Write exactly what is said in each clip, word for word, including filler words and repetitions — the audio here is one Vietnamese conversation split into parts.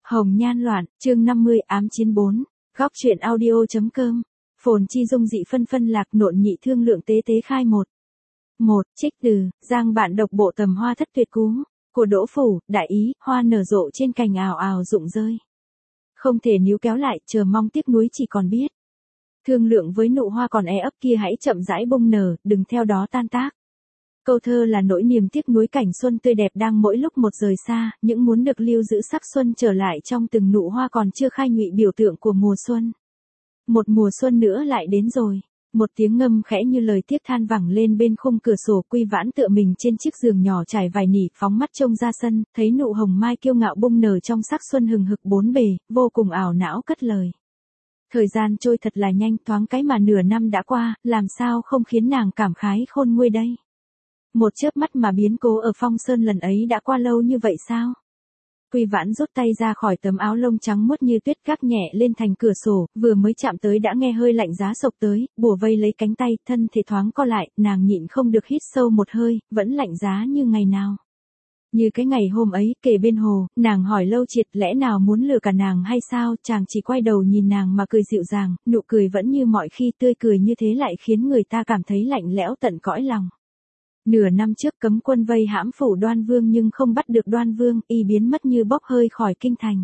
Hồng nhan loạn, chương năm mươi, ám chiến bốn. Góc truyện audio.com. Phồn chi dung dị phân phân lạc nộn nhị thương lượng tế tế khai một. Một, trích từ, giang bạn độc bộ tầm hoa thất tuyệt cú, của Đỗ Phủ, đại ý, hoa nở rộ trên cành ào ào rụng rơi. Không thể níu kéo lại, chờ mong tiếc nuối chỉ còn biết. Thương lượng với nụ hoa còn e ấp kia hãy chậm rãi bông nở, đừng theo đó tan tác. Câu thơ là nỗi niềm tiếc nuối cảnh xuân tươi đẹp đang mỗi lúc một rời xa, những muốn được lưu giữ sắc xuân trở lại trong từng nụ hoa còn chưa khai nhụy biểu tượng của mùa xuân. Một mùa xuân nữa lại đến rồi. Một tiếng ngâm khẽ như lời tiếc than vẳng lên bên khung cửa sổ. Quy Vãn tựa mình trên chiếc giường nhỏ trải vải nỉ, phóng mắt trông ra sân, thấy nụ hồng mai kiêu ngạo bung nở trong sắc xuân hừng hực bốn bề, vô cùng ảo não cất lời. Thời gian trôi thật là nhanh, thoáng cái mà nửa năm đã qua, làm sao không khiến nàng cảm khái khôn nguôi đây. Một chớp mắt mà biến cố ở Phong Sơn lần ấy đã qua lâu như vậy sao? Quy Vãn rút tay ra khỏi tấm áo lông trắng muốt như tuyết gác nhẹ lên thành cửa sổ, vừa mới chạm tới đã nghe hơi lạnh giá sộc tới, bủa vây lấy cánh tay, thân thể thoáng co lại, nàng nhịn không được hít sâu một hơi, vẫn lạnh giá như ngày nào. Như cái ngày hôm ấy, kề bên hồ, nàng hỏi Lâu Triệt lẽ nào muốn lừa cả nàng hay sao, chàng chỉ quay đầu nhìn nàng mà cười dịu dàng, nụ cười vẫn như mọi khi, tươi cười như thế lại khiến người ta cảm thấy lạnh lẽo tận cõi lòng. Nửa năm trước cấm quân vây hãm phủ Đoan Vương nhưng không bắt được Đoan Vương, y biến mất như bốc hơi khỏi kinh thành.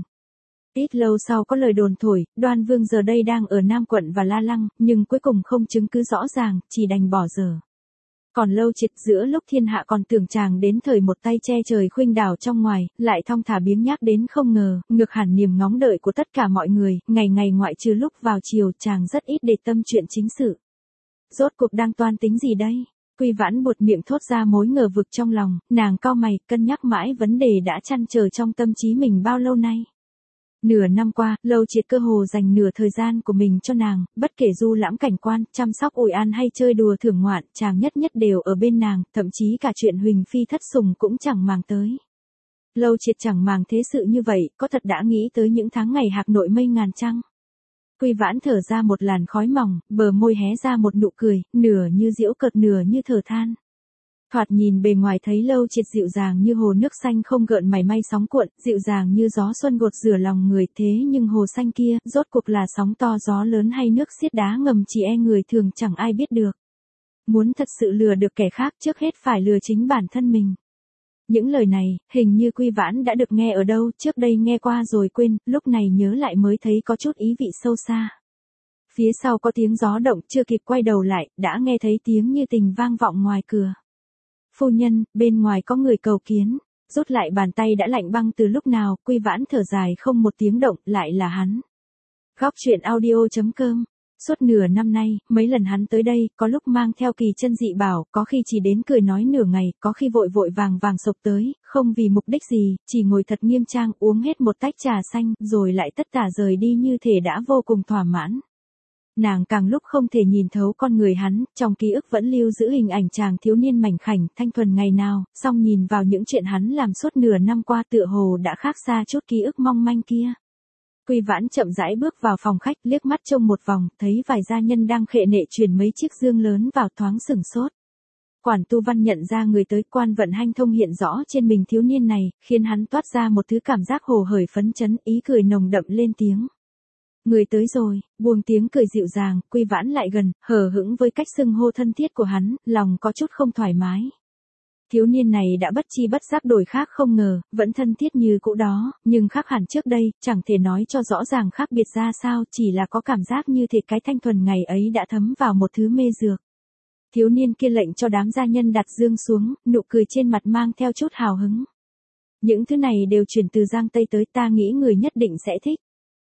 Ít lâu sau có lời đồn thổi, Đoan Vương giờ đây đang ở Nam Quận và La Lăng, nhưng cuối cùng không chứng cứ rõ ràng, chỉ đành bỏ dở. Còn Lâu Triệt giữa lúc thiên hạ còn tưởng chàng đến thời một tay che trời khuynh đảo trong ngoài, lại thong thả biếng nhác đến không ngờ, ngược hẳn niềm ngóng đợi của tất cả mọi người, ngày ngày ngoại trừ lúc vào chiều chàng rất ít để tâm chuyện chính sự. Rốt cuộc đang toan tính gì đây? Quy Vãn buột miệng thốt ra mối ngờ vực trong lòng, nàng cau mày, cân nhắc mãi vấn đề đã trăn trở trong tâm trí mình bao lâu nay. Nửa năm qua, Lâu Triệt cơ hồ dành nửa thời gian của mình cho nàng, bất kể du lãm cảnh quan, chăm sóc ủi an hay chơi đùa thưởng ngoạn, chàng nhất nhất đều ở bên nàng, thậm chí cả chuyện Huỳnh Phi thất sủng cũng chẳng màng tới. Lâu Triệt chẳng màng thế sự như vậy, có thật đã nghĩ tới những tháng ngày hạc nội mây ngàn trăng. Quy Vãn thở ra một làn khói mỏng, bờ môi hé ra một nụ cười, nửa như giễu cợt nửa như thở than. Thoạt nhìn bề ngoài thấy Lâu Triệt dịu dàng như hồ nước xanh không gợn mảy may sóng cuộn, dịu dàng như gió xuân gột rửa lòng người, thế nhưng hồ xanh kia, rốt cuộc là sóng to gió lớn hay nước xiết đá ngầm chỉ e người thường chẳng ai biết được. Muốn thật sự lừa được kẻ khác trước hết phải lừa chính bản thân mình. Những lời này, hình như Quy Vãn đã được nghe ở đâu, trước đây nghe qua rồi quên, lúc này nhớ lại mới thấy có chút ý vị sâu xa. Phía sau có tiếng gió động, chưa kịp quay đầu lại, đã nghe thấy tiếng như tình vang vọng ngoài cửa. Phu nhân, bên ngoài có người cầu kiến. Rút lại bàn tay đã lạnh băng từ lúc nào, Quy Vãn thở dài không một tiếng động, lại là hắn. Góc truyện audio.com. Suốt nửa năm nay, mấy lần hắn tới đây, có lúc mang theo kỳ chân dị bảo, có khi chỉ đến cười nói nửa ngày, có khi vội vội vàng vàng sộc tới, không vì mục đích gì, chỉ ngồi thật nghiêm trang uống hết một tách trà xanh, rồi lại tất tả rời đi như thể đã vô cùng thỏa mãn. Nàng càng lúc không thể nhìn thấu con người hắn, trong ký ức vẫn lưu giữ hình ảnh chàng thiếu niên mảnh khảnh, thanh thuần ngày nào, song nhìn vào những chuyện hắn làm suốt nửa năm qua tựa hồ đã khác xa chút ký ức mong manh kia. Quy Vãn chậm rãi bước vào phòng khách, liếc mắt trông một vòng, thấy vài gia nhân đang khệ nệ chuyển mấy chiếc dương lớn vào, thoáng sửng sốt. Quản Tu Văn nhận ra người tới, quan vận hanh thông hiện rõ trên mình thiếu niên này, khiến hắn toát ra một thứ cảm giác hồ hởi phấn chấn, ý cười nồng đậm lên tiếng. Người tới rồi, buông tiếng cười dịu dàng, Quy Vãn lại gần, hờ hững với cách xưng hô thân thiết của hắn, lòng có chút không thoải mái. Thiếu niên này đã bất chi bất giác đổi khác không ngờ, vẫn thân thiết như cũ đó, nhưng khác hẳn trước đây, chẳng thể nói cho rõ ràng khác biệt ra sao, chỉ là có cảm giác như thể cái thanh thuần ngày ấy đã thấm vào một thứ mê dược. Thiếu niên kia lệnh cho đám gia nhân đặt dương xuống, nụ cười trên mặt mang theo chút hào hứng. Những thứ này đều chuyển từ Giang Tây tới, ta nghĩ người nhất định sẽ thích.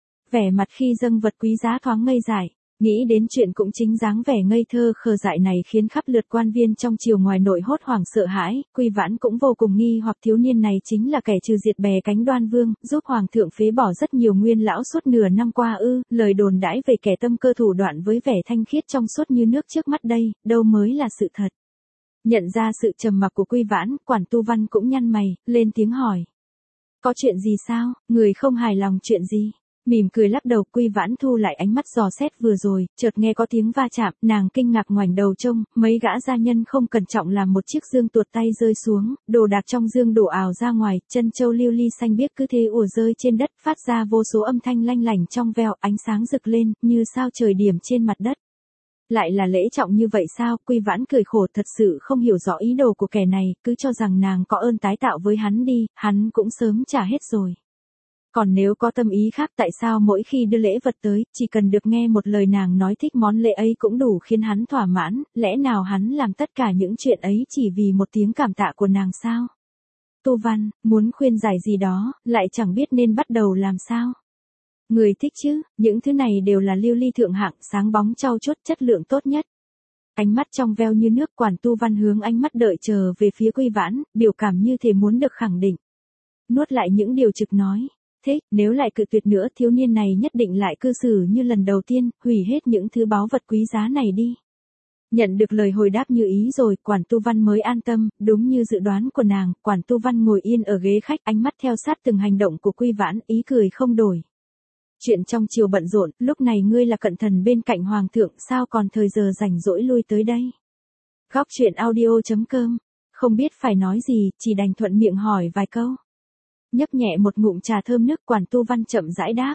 Vẻ mặt khi dâng vật quý giá thoáng ngây dại, nghĩ đến chuyện cũng chính dáng vẻ ngây thơ khờ dại này khiến khắp lượt quan viên trong triều ngoài nội hốt hoảng sợ hãi, Quy Vãn cũng vô cùng nghi hoặc thiếu niên này chính là kẻ trừ diệt bè cánh Đoan Vương, giúp hoàng thượng phế bỏ rất nhiều nguyên lão suốt nửa năm qua ư, lời đồn đãi về kẻ tâm cơ thủ đoạn với vẻ thanh khiết trong suốt như nước trước mắt đây, đâu mới là sự thật. Nhận ra sự trầm mặc của Quy Vãn, Quản Tu Văn cũng nhăn mày, lên tiếng hỏi. Có chuyện gì sao, người không hài lòng chuyện gì? Mỉm cười lắc đầu, Quy Vãn thu lại ánh mắt dò xét vừa rồi, chợt nghe có tiếng va chạm, nàng kinh ngạc ngoảnh đầu trông, mấy gã gia nhân không cẩn trọng làm một chiếc dương tuột tay rơi xuống, đồ đạc trong dương đổ ào ra ngoài, chân châu lưu ly xanh biếc cứ thế ùa rơi trên đất, phát ra vô số âm thanh lanh lảnh trong veo, ánh sáng rực lên, như sao trời điểm trên mặt đất. Lại là lễ trọng như vậy sao? Quy Vãn cười khổ, thật sự không hiểu rõ ý đồ của kẻ này, cứ cho rằng nàng có ơn tái tạo với hắn đi, hắn cũng sớm trả hết rồi. Còn nếu có tâm ý khác, tại sao mỗi khi đưa lễ vật tới, chỉ cần được nghe một lời nàng nói thích món lễ ấy cũng đủ khiến hắn thỏa mãn, lẽ nào hắn làm tất cả những chuyện ấy chỉ vì một tiếng cảm tạ của nàng sao? Tu Văn, muốn khuyên giải gì đó, lại chẳng biết nên bắt đầu làm sao. Người thích chứ, những thứ này đều là lưu ly thượng hạng, sáng bóng trau chuốt, chất lượng tốt nhất. Ánh mắt trong veo như nước, Quản Tu Văn hướng ánh mắt đợi chờ về phía Quy Vãn, biểu cảm như thể muốn được khẳng định. Nuốt lại những điều trực nói. Thế, nếu lại cự tuyệt nữa, thiếu niên này nhất định lại cư xử như lần đầu tiên, hủy hết những thứ báu vật quý giá này đi. Nhận được lời hồi đáp như ý rồi, Quản Tu Văn mới an tâm, đúng như dự đoán của nàng, Quản Tu Văn ngồi yên ở ghế khách, ánh mắt theo sát từng hành động của Quy Vãn, ý cười không đổi. Chuyện trong chiều bận rộn, lúc này ngươi là cận thần bên cạnh hoàng thượng, sao còn thời giờ rảnh rỗi lui tới đây? Góc truyện audio chấm com, không biết phải nói gì, chỉ đành thuận miệng hỏi vài câu. Nhấp nhẹ một ngụm trà thơm nước, Quản Tu Văn chậm rãi đáp.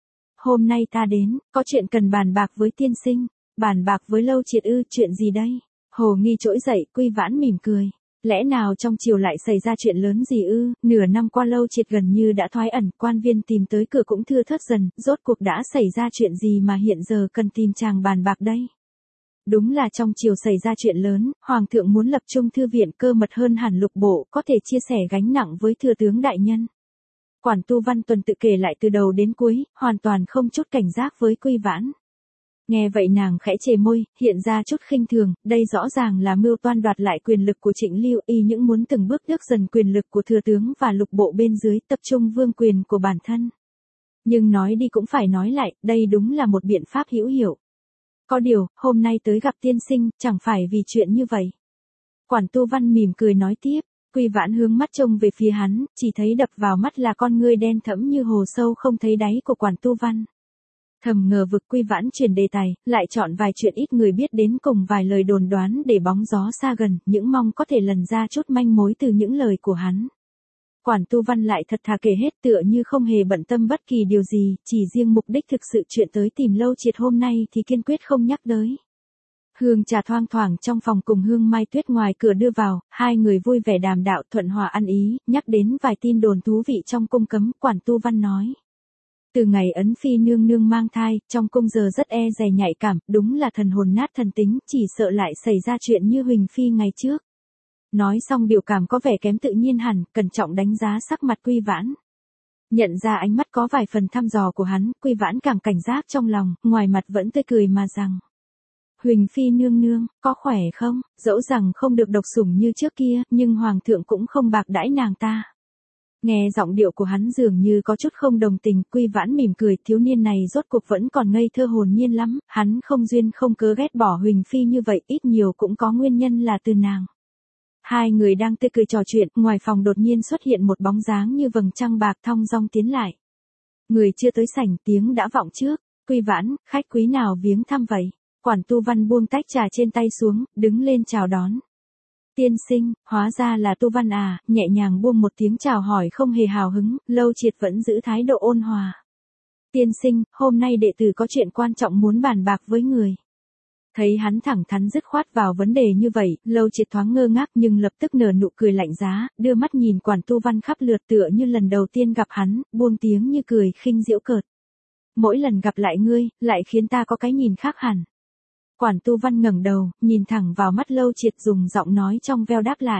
Hôm nay ta đến, có chuyện cần bàn bạc với tiên sinh. Bàn bạc với Lâu Triệt ư, chuyện gì đây? Hồ Nghi trỗi dậy, Quy Vãn mỉm cười. Lẽ nào trong chiều lại xảy ra chuyện lớn gì ư? Nửa năm qua Lâu Triệt gần như đã thoái ẩn, quan viên tìm tới cửa cũng thưa thớt dần, rốt cuộc đã xảy ra chuyện gì mà hiện giờ cần tìm chàng bàn bạc đây? Đúng là trong chiều xảy ra chuyện lớn, Hoàng thượng muốn lập trung thư viện, cơ mật hơn hẳn lục bộ, có thể chia sẻ gánh nặng với thừa tướng đại nhân. Quản Tu Văn tuần tự kể lại từ đầu đến cuối, hoàn toàn không chút cảnh giác với Quy Vãn. Nghe vậy nàng khẽ chề môi, hiện ra chút khinh thường, đây rõ ràng là mưu toan đoạt lại quyền lực của Trịnh Lưu, y những muốn từng bước tước dần quyền lực của thừa tướng và lục bộ bên dưới, tập trung vương quyền của bản thân. Nhưng nói đi cũng phải nói lại, đây đúng là một biện pháp hữu hiệu. Có điều, hôm nay tới gặp tiên sinh, chẳng phải vì chuyện như vậy. Quản Tu Văn mỉm cười nói tiếp, Quy Vãn hướng mắt trông về phía hắn, chỉ thấy đập vào mắt là con ngươi đen thẫm như hồ sâu không thấy đáy của Quản Tu Văn. Thầm ngờ vực, Quy Vãn chuyển đề tài, lại chọn vài chuyện ít người biết đến cùng vài lời đồn đoán để bóng gió xa gần, những mong có thể lần ra chút manh mối từ những lời của hắn. Quản Tu Văn lại thật thà kể hết, tựa như không hề bận tâm bất kỳ điều gì, chỉ riêng mục đích thực sự chuyện tới tìm Lâu Triệt hôm nay thì kiên quyết không nhắc tới. Hương trà thoang thoảng trong phòng cùng hương mai tuyết ngoài cửa đưa vào, hai người vui vẻ đàm đạo thuận hòa ăn ý, nhắc đến vài tin đồn thú vị trong cung cấm, Quản Tu Văn nói. Từ ngày Ấn Phi nương nương mang thai, trong cung giờ rất e dè nhạy cảm, đúng là thần hồn nát thần tính, chỉ sợ lại xảy ra chuyện như Huỳnh Phi ngày trước. Nói xong biểu cảm có vẻ kém tự nhiên hẳn, cẩn trọng đánh giá sắc mặt Quy Vãn. Nhận ra ánh mắt có vài phần thăm dò của hắn, Quy Vãn càng cảnh giác trong lòng, ngoài mặt vẫn tươi cười mà rằng. Huỳnh Phi nương nương, có khỏe không? Dẫu rằng không được độc sủng như trước kia, nhưng Hoàng thượng cũng không bạc đãi nàng ta. Nghe giọng điệu của hắn dường như có chút không đồng tình, Quy Vãn mỉm cười, thiếu niên này rốt cuộc vẫn còn ngây thơ hồn nhiên lắm, hắn không duyên không cớ ghét bỏ Huỳnh Phi như vậy, ít nhiều cũng có nguyên nhân là từ nàng. Hai người đang tươi cười trò chuyện, ngoài phòng đột nhiên xuất hiện một bóng dáng như vầng trăng bạc thong dong tiến lại. Người chưa tới sảnh, tiếng đã vọng trước. Quy Vãn, khách quý nào viếng thăm vậy? Quản Tu Văn buông tách trà trên tay xuống, đứng lên chào đón. Tiên sinh, hóa ra là Tu Văn à, nhẹ nhàng buông một tiếng chào hỏi không hề hào hứng, Lâu Triệt vẫn giữ thái độ ôn hòa. Tiên sinh, hôm nay đệ tử có chuyện quan trọng muốn bàn bạc với người. Thấy hắn thẳng thắn dứt khoát vào vấn đề như vậy, Lâu Triệt thoáng ngơ ngác nhưng lập tức nở nụ cười lạnh giá, đưa mắt nhìn Quản Tu Văn khắp lượt tựa như lần đầu tiên gặp hắn, buông tiếng như cười khinh giễu cợt. Mỗi lần gặp lại ngươi, lại khiến ta có cái nhìn khác hẳn. Quản Tu Văn ngẩng đầu, nhìn thẳng vào mắt Lâu Triệt dùng giọng nói trong veo đáp lại.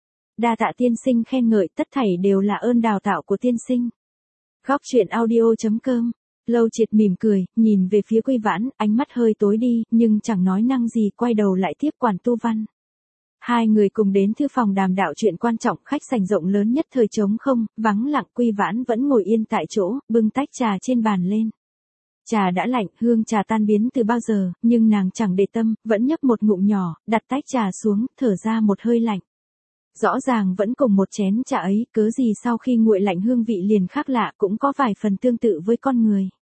Đa tạ tiên sinh khen ngợi, tất thảy đều là ơn đào tạo của tiên sinh. Góc truyện audio chấm com. Lâu Triệt mỉm cười, nhìn về phía Quy Vãn, ánh mắt hơi tối đi, nhưng chẳng nói năng gì, quay đầu lại tiếp Quản Tu Văn. Hai người cùng đến thư phòng đàm đạo chuyện quan trọng, khách sảnh rộng lớn nhất thời trống không, vắng lặng, Quy Vãn vẫn ngồi yên tại chỗ, bưng tách trà trên bàn lên. Trà đã lạnh, hương trà tan biến từ bao giờ, nhưng nàng chẳng để tâm, vẫn nhấp một ngụm nhỏ, đặt tách trà xuống, thở ra một hơi lạnh. Rõ ràng vẫn cùng một chén trà ấy, cớ gì sau khi nguội lạnh hương vị liền khác lạ, cũng có vài phần tương tự với con người.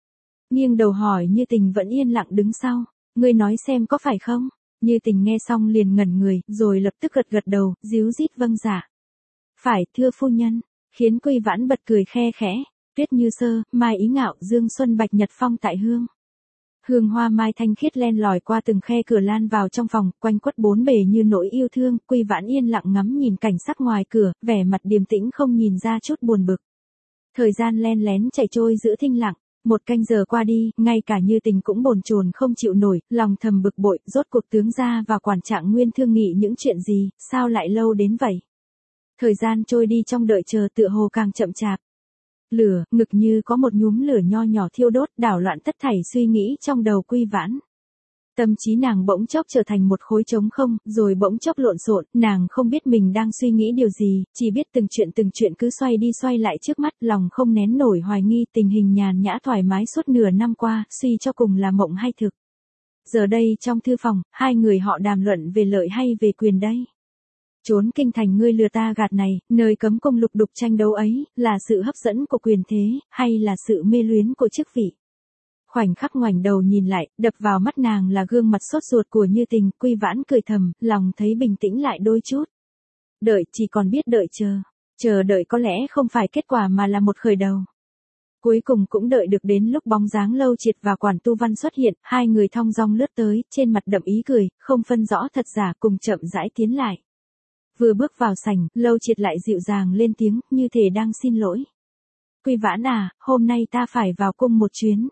nghiêng đầu hỏi Như Tình vẫn yên lặng đứng sau. Ngươi nói xem có phải không? Như Tình nghe xong liền ngẩn người, rồi lập tức gật gật đầu, díu dít vâng dạ. Phải, thưa phu nhân, khiến Quy Vãn bật cười khe khẽ. Tuyết như sơ, mai ý ngạo, dương xuân bạch nhật phong tại hương. Hương hoa mai thanh khiết len lỏi qua từng khe cửa lan vào trong phòng, quanh quất bốn bề như nỗi yêu thương. Quy Vãn yên lặng ngắm nhìn cảnh sắc ngoài cửa, vẻ mặt điềm tĩnh không nhìn ra chút buồn bực. Thời gian len lén chảy trôi giữa thinh lặng. Một canh giờ qua đi, ngay cả Như Tình cũng bồn chồn không chịu nổi, lòng thầm bực bội, rốt cuộc tướng gia và quản trạng Nguyên thương nghị những chuyện gì, sao lại lâu đến vậy? Thời gian trôi đi trong đợi chờ tựa hồ càng chậm chạp. Lửa, ngực như có một nhúm lửa nho nhỏ thiêu đốt, đảo loạn tất thảy suy nghĩ trong đầu Quy Vãn. Tâm trí nàng bỗng chốc trở thành một khối trống không, rồi bỗng chốc lộn xộn, nàng không biết mình đang suy nghĩ điều gì, chỉ biết từng chuyện từng chuyện cứ xoay đi xoay lại trước mắt, lòng không nén nổi hoài nghi tình hình nhàn nhã thoải mái suốt nửa năm qua, suy cho cùng là mộng hay thực. Giờ đây trong thư phòng, hai người họ đàm luận về lợi hay về quyền đây. Trốn kinh thành ngươi lừa ta gạt này, nơi cấm cung lục đục tranh đấu ấy, là sự hấp dẫn của quyền thế, hay là sự mê luyến của chức vị? Khoảnh khắc ngoảnh đầu nhìn lại, đập vào mắt nàng là gương mặt sốt ruột của Như Tình, Quy Vãn cười thầm, lòng thấy bình tĩnh lại đôi chút. Đợi, chỉ còn biết đợi chờ. Chờ đợi có lẽ không phải kết quả mà là một khởi đầu. Cuối cùng cũng đợi được đến lúc bóng dáng Lâu Triệt và Quản Tu Văn xuất hiện, hai người thong dong lướt tới, trên mặt đậm ý cười, không phân rõ thật giả cùng chậm rãi tiến lại. Vừa bước vào sảnh, Lâu Triệt lại dịu dàng lên tiếng, như thể đang xin lỗi. Quy Vãn à, hôm nay ta phải vào cung một chuyến.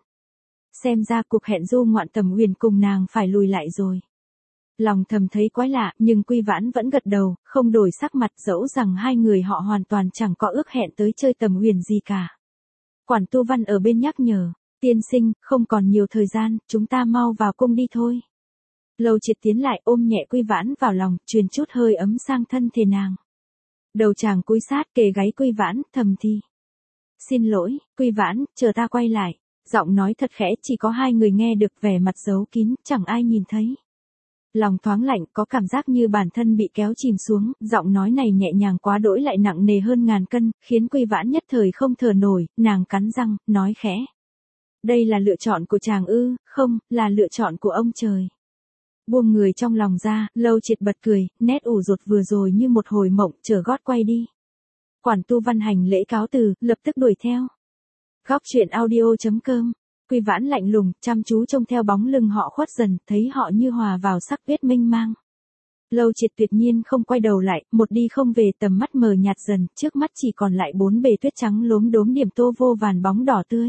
Xem ra cuộc hẹn du ngoạn Tầm Uyển cùng nàng phải lùi lại rồi. Lòng thầm thấy quái lạ, nhưng Quy Vãn vẫn gật đầu, không đổi sắc mặt, dẫu rằng hai người họ hoàn toàn chẳng có ước hẹn tới chơi Tầm Uyển gì cả. Quản Tu Văn ở bên nhắc nhở, tiên sinh, không còn nhiều thời gian, chúng ta mau vào cung đi thôi. Lâu Triệt tiến lại ôm nhẹ Quy Vãn vào lòng, truyền chút hơi ấm sang thân thể nàng. Đầu chàng cúi sát kề gáy Quy Vãn, thầm thì. Xin lỗi, Quy Vãn, chờ ta quay lại. Giọng nói thật khẽ, chỉ có hai người nghe được, vẻ mặt giấu kín, chẳng ai nhìn thấy. Lòng thoáng lạnh, có cảm giác như bản thân bị kéo chìm xuống, giọng nói này nhẹ nhàng quá đỗi lại nặng nề hơn ngàn cân, khiến Quy Vãn nhất thời không thở nổi, nàng cắn răng, nói khẽ. Đây là lựa chọn của chàng ư, không, là lựa chọn của ông trời. Buông người trong lòng ra, Lâu Triệt bật cười, nét ủ rột vừa rồi như một hồi mộng, trở gót quay đi. Quản Tu Văn hành lễ cáo từ, lập tức đuổi theo. Góc truyện audio chấm com. Quy Vãn lạnh lùng, chăm chú trông theo bóng lưng họ khuất dần, thấy họ như hòa vào sắc tuyết mênh mang. Lâu Triệt tuyệt nhiên không quay đầu lại, một đi không về, tầm mắt mờ nhạt dần, trước mắt chỉ còn lại bốn bề tuyết trắng lốm đốm điểm tô vô vàn bóng đỏ tươi.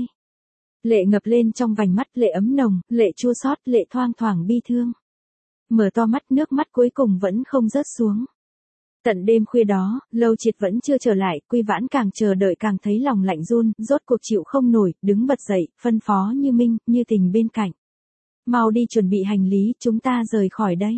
Lệ ngập lên trong vành mắt, lệ ấm nồng, lệ chua xót, lệ thoang thoảng bi thương. Mở to mắt, nước mắt cuối cùng vẫn không rớt xuống. Tận đêm khuya đó, Lâu Triệt vẫn chưa trở lại, Quy Vãn càng chờ đợi càng thấy lòng lạnh run, rốt cuộc chịu không nổi, đứng bật dậy, phân phó Như Minh, Như Tình bên cạnh. Mau đi chuẩn bị hành lý, chúng ta rời khỏi đây.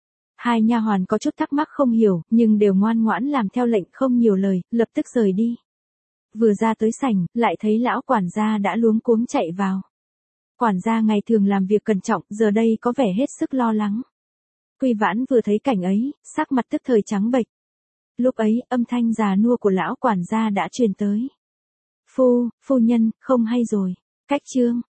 Hai nha hoàn có chút thắc mắc không hiểu, nhưng đều ngoan ngoãn làm theo lệnh không nhiều lời, lập tức rời đi. Vừa ra tới sảnh, lại thấy lão quản gia đã luống cuống chạy vào. Quản gia ngày thường làm việc cẩn trọng, giờ đây có vẻ hết sức lo lắng. Quy Vãn vừa thấy cảnh ấy, sắc mặt tức thời trắng bệch. Lúc ấy, âm thanh già nua của lão quản gia đã truyền tới. Phu, phu nhân, không hay rồi. Cách chương.